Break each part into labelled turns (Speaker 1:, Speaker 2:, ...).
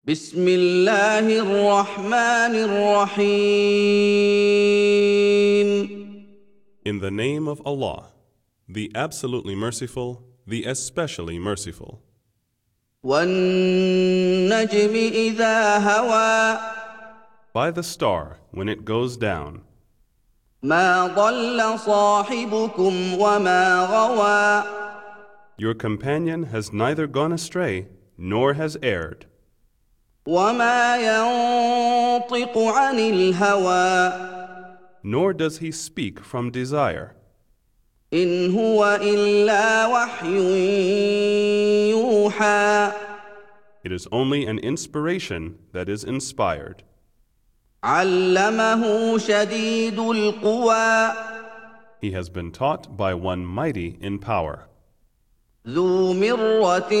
Speaker 1: بسم الله الرحمن الرحيم.
Speaker 2: In the name of Allah, the absolutely merciful, the especially merciful.
Speaker 1: والنجم إذا هوى
Speaker 2: By the star when it goes down,
Speaker 1: ما ضل صاحبكم وما غوى
Speaker 2: your companion has neither gone astray nor has erred,
Speaker 1: وما ينطق عن الهوى
Speaker 2: nor does he speak from desire.
Speaker 1: إن هو إلا وحي يوحى
Speaker 2: It is only an inspiration that is inspired.
Speaker 1: علمه شديد القوى
Speaker 2: He has been taught by one mighty in power,
Speaker 1: ذو مرة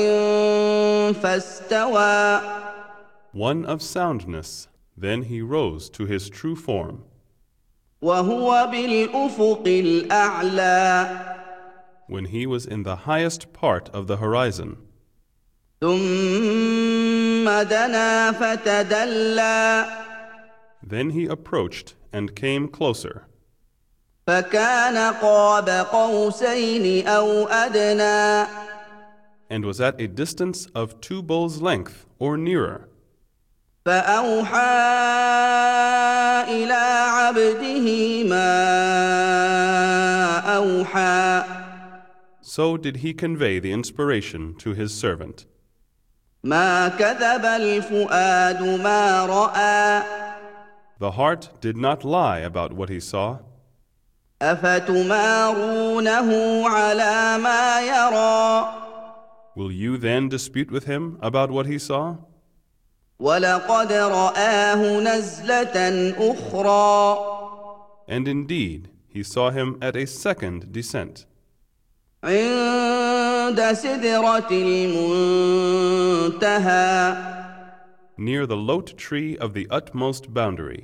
Speaker 1: فاستوى
Speaker 2: one of soundness. Then he rose to his true form.
Speaker 1: وهو بالأفق الأعلى
Speaker 2: When he was in the highest part of the horizon,
Speaker 1: ثم دنا فتدلى
Speaker 2: then he approached and came closer,
Speaker 1: فكان قاب قوسين أو أدنى
Speaker 2: and was at a distance of 2 bowls' length or nearer.
Speaker 1: فأوحى إلى عبده ما أوحى
Speaker 2: So did he convey the inspiration to his servant.
Speaker 1: ما كذب الفؤاد ما رأى
Speaker 2: The heart did not lie about what he saw.
Speaker 1: أفتمارونه على ما يرى
Speaker 2: Will you then dispute with him about what he saw?
Speaker 1: ولقد رآه نزلة أخرى
Speaker 2: And indeed, he saw him at a second descent,
Speaker 1: عند سدرة المنتهى
Speaker 2: near the lote tree of the utmost boundary.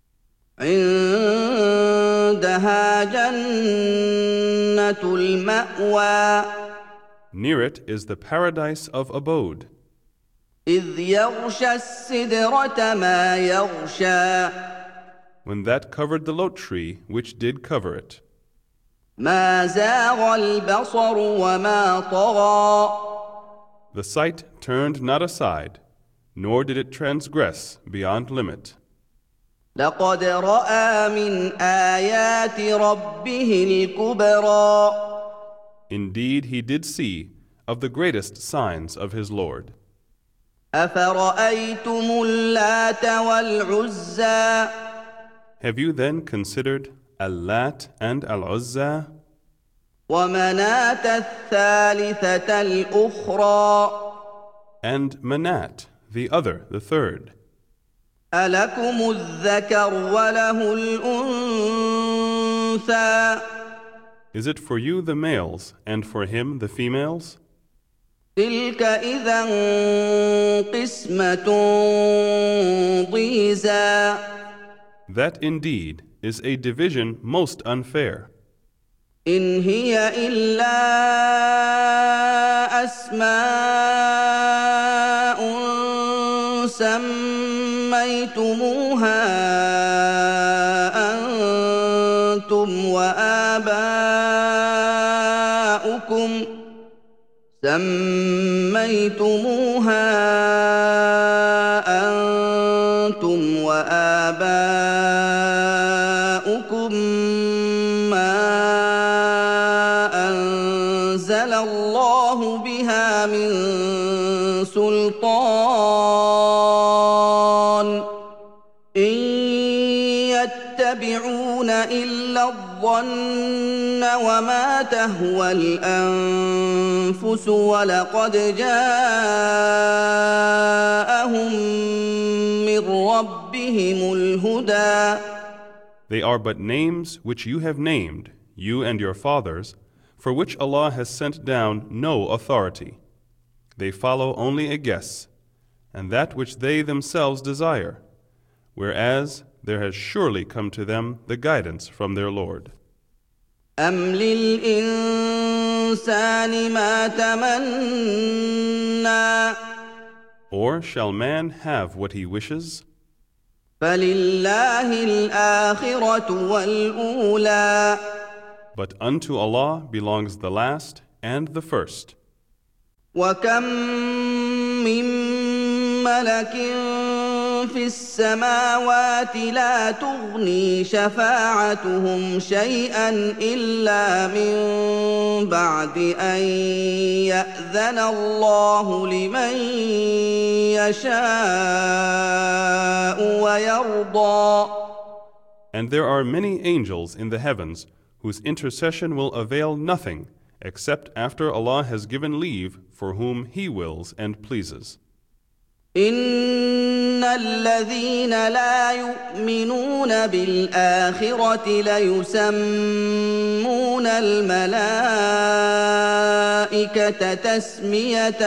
Speaker 1: عندها جنة المأوى
Speaker 2: Near it is the paradise of abode,
Speaker 1: إذ يغشى السدرة ما يغشى
Speaker 2: when that covered the lote tree which did cover it.
Speaker 1: ما زاغ البصر وما طغى
Speaker 2: The sight turned not aside, nor did it transgress beyond limit.
Speaker 1: لقد رأى من آيات ربه الكبرى
Speaker 2: Indeed, he did see of the greatest signs of his Lord.
Speaker 1: أفرأيتم اللات والعزى
Speaker 2: Have you then considered Al-Lat and Al-Uzza
Speaker 1: ومناة الثالثة الأخرى
Speaker 2: and Manat, the other, the third?
Speaker 1: ألكم الذكر وله الأنثى
Speaker 2: Is it for you the males and for him the females?
Speaker 1: تلك إذا قسمة ضيزى
Speaker 2: That indeed is a division most unfair.
Speaker 1: إن هي إلا أسماء سميتموها أنتم وآباؤكم ما أنزل الله بها من سلطان إن يتبعون إلا الظن وما تهوى الأنفس ولقد جاءهم من ربهم الهدى
Speaker 2: They are but names which you have named, you and your fathers, for which Allah has sent down no authority. They follow only a guess, and that which they themselves desire, whereas there has surely come to them the guidance from their Lord.
Speaker 1: أم للإنسان ما تمنى
Speaker 2: Or shall man have what he wishes?
Speaker 1: فلله الآخرة والأولى
Speaker 2: But unto Allah belongs the last and the first.
Speaker 1: وكم من ملك في السماوات لا تغني شفاعتهم شيئا إلا من بعد أن يأذن الله لمن يشاء ويرضى.
Speaker 2: And there are many angels in the heavens whose intercession will avail nothing except after Allah has given leave for whom He wills and pleases.
Speaker 1: إن الذين لا يؤمنون بالآخرة ليسمون الملائكة تسمية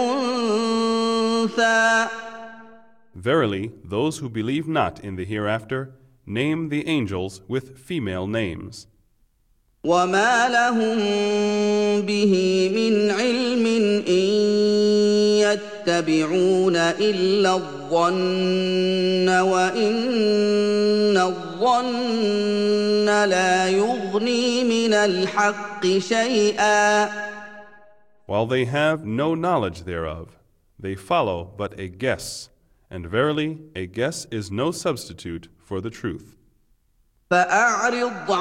Speaker 1: الأنثى.
Speaker 2: Verily, those who believe not in the hereafter name the angels with female names.
Speaker 1: وما لهم به من علم إن يتبعون إلا الظن وإن الظن لا يغني من الحق شيئا.
Speaker 2: While they have no knowledge thereof, they follow but a guess, and verily a guess is no substitute for the truth.
Speaker 1: فأعرض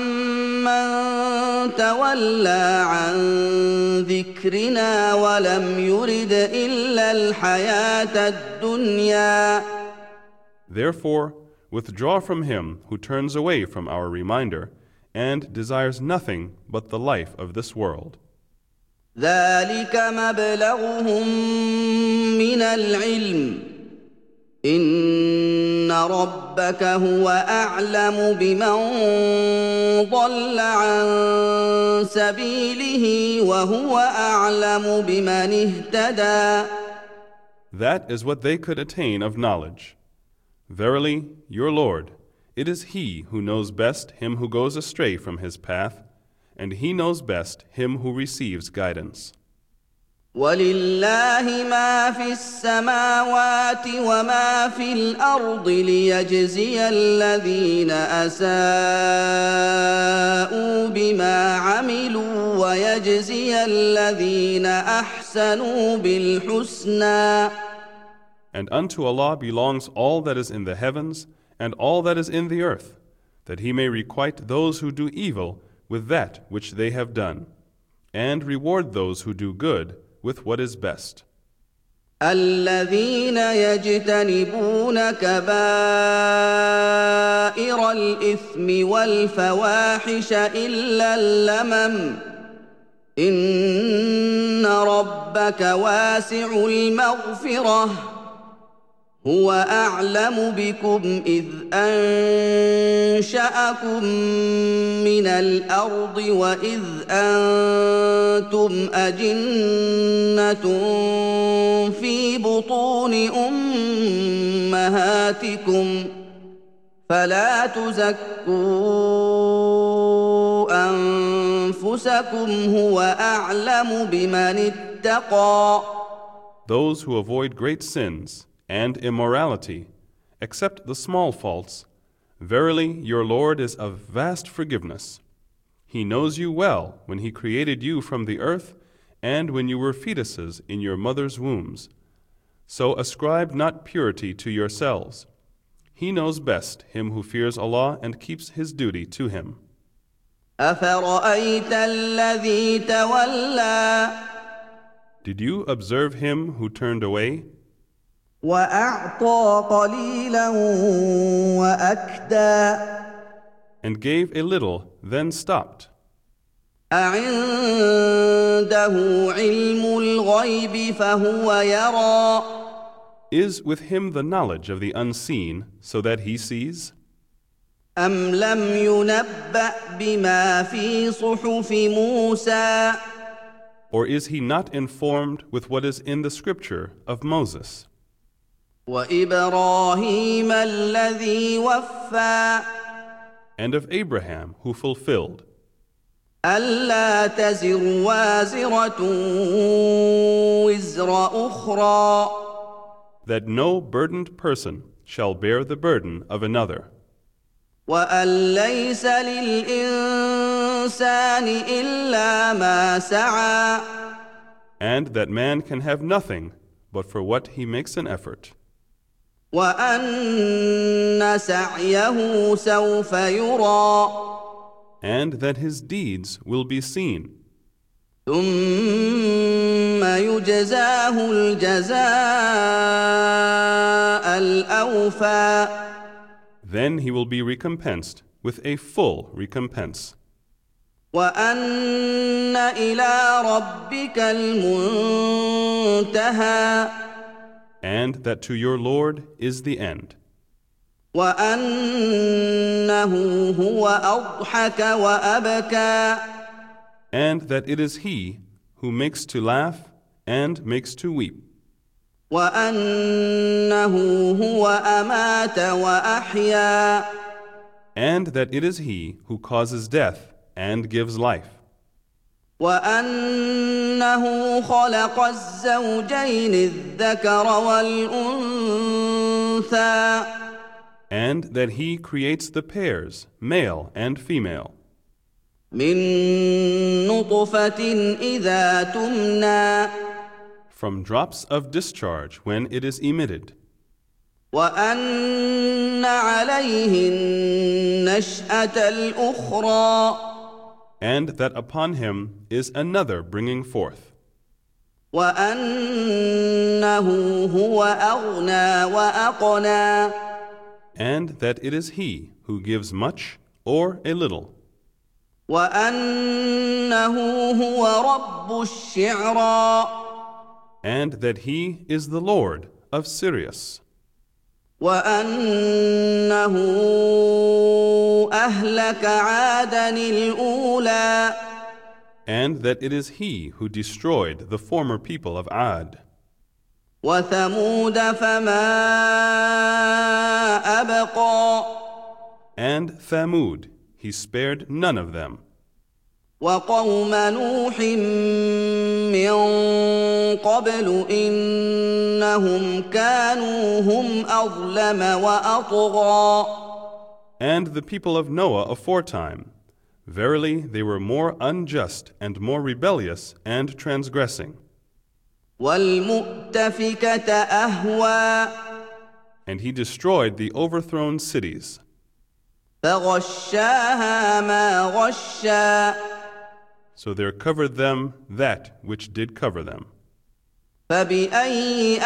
Speaker 1: عمن تولى عن ذكرنا ولم يرد إلا الحياة الدنيا.
Speaker 2: Therefore, withdraw from him who turns away from our reminder and desires nothing but the life of this world.
Speaker 1: ذلك مبلغهم من العلم إن ربك هو أعلم بمن ضل عن سبيله وهو أعلم بمن اهتدى.
Speaker 2: That is what they could attain of knowledge. Verily, your Lord, it is He who knows best him who goes astray from his path, and He knows best him who receives guidance.
Speaker 1: ولله ما في السماوات وما في الأرض ليجزي الذين أساءوا بما عملوا ويجزي الذين أحسنوا بالحسنى.
Speaker 2: And unto Allah belongs all that is in the heavens and all that is in the earth, that He may requite those who do evil with that which they have done, and reward those who do good with what is best.
Speaker 1: الذين يجتنبون كبائر الإثم والفواحش إلا اللمم إن ربك واسع المغفرة هو أعلم بكم إذ أنشأكم من الأرض وإذ أنتم أجنة في بطون أمهاتكم فلا تزكوا أنفسكم هو أعلم بمن اتقى.
Speaker 2: Those who avoid great sins and immorality, except the small faults, verily your Lord is of vast forgiveness. He knows you well when He created you from the earth and when you were fetuses in your mother's wombs. So ascribe not purity to yourselves. He knows best him who fears Allah and keeps his duty to Him.
Speaker 1: أفرأيت الذي تولى.
Speaker 2: Did you observe him who turned away
Speaker 1: وأعطى قليلا وأكدى.
Speaker 2: and gave a little, then stopped?
Speaker 1: أعنده علم الغيب فهو يرى.
Speaker 2: Is with him the knowledge of the unseen, so that he sees?
Speaker 1: أم لم ينبأ بما في صحف موسى.
Speaker 2: Or is he not informed with what is in the scripture of Moses
Speaker 1: وإبراهيم الذي وفى.
Speaker 2: and of Abraham who fulfilled?
Speaker 1: ألا تزر وازرة وزر أخرى
Speaker 2: that no burdened person shall bear the burden of another,
Speaker 1: وأن ليس للإنسان إلا ما سعى
Speaker 2: and that man can have nothing but for what he makes an effort,
Speaker 1: وأن سعيه سوف يرى
Speaker 2: and that his deeds will be seen,
Speaker 1: ثم يجزاه الجزاء الأوفى
Speaker 2: then he will be recompensed with a full recompense,
Speaker 1: وأن إلى ربك المنتهى
Speaker 2: and that to your Lord is the end,
Speaker 1: وأنه هو أضحك وأبكى
Speaker 2: and that it is He who makes to laugh and makes to weep,
Speaker 1: وأنه هو أمات وأحيا
Speaker 2: and that it is He who causes death and gives life,
Speaker 1: وأنه خلق الزوجين الذكر والأنثى
Speaker 2: and that He creates the pairs, male and female,
Speaker 1: من نطفة إذا تمنى
Speaker 2: from drops of discharge when it is emitted,
Speaker 1: وأن عليه النشأة الأخرى
Speaker 2: and that upon him is another bringing forth,
Speaker 1: وأنه هو أغنى وأقنى
Speaker 2: and that it is He who gives much or a little,
Speaker 1: وأنه هو رب الشعرى
Speaker 2: and that He is the Lord of Sirius,
Speaker 1: وأنه أهلك عادا الأولى
Speaker 2: and that it is He who destroyed the former people of Ad,
Speaker 1: وثمود فما أبقى
Speaker 2: and Thamud, He spared none of them,
Speaker 1: وقوم نوح من قبل إنهم كانوا هم أظلم وأطغى
Speaker 2: and the people of Noah aforetime. Verily, they were more unjust and more rebellious and transgressing.
Speaker 1: والمؤتفكة أهوى
Speaker 2: And He destroyed the overthrown cities,
Speaker 1: فغشاها ما غشا
Speaker 2: so there covered them that which did cover them.
Speaker 1: فبأي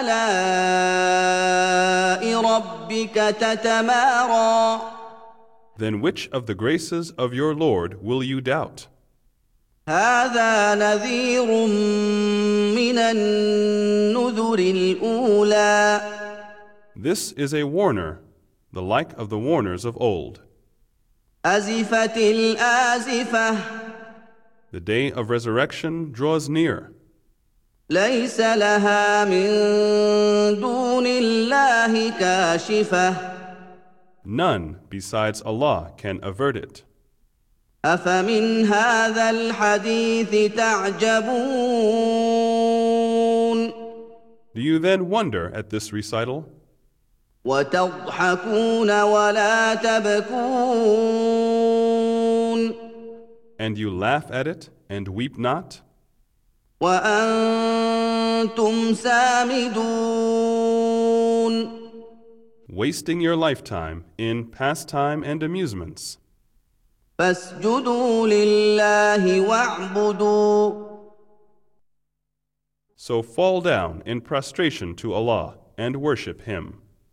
Speaker 1: آلاء ربك تتمارى
Speaker 2: Then which of the graces of your Lord will you doubt?
Speaker 1: هذا نذير من النذر الأولى
Speaker 2: This is a warner, the like of the warners of old.
Speaker 1: أزفت الآزفة
Speaker 2: The day of resurrection draws near.
Speaker 1: ليس لها من دون الله كاشفة
Speaker 2: None besides Allah can avert it.
Speaker 1: أفمن هذا الحديث تعجبون
Speaker 2: Do you then wonder at this recital?
Speaker 1: وتضحكون ولا تبكون
Speaker 2: And you laugh at it and weep not?
Speaker 1: وأنتم سامدون
Speaker 2: Wasting your lifetime in pastime and amusements.
Speaker 1: فاسجدوا لله واعبدوا
Speaker 2: So fall down in prostration to Allah and worship Him.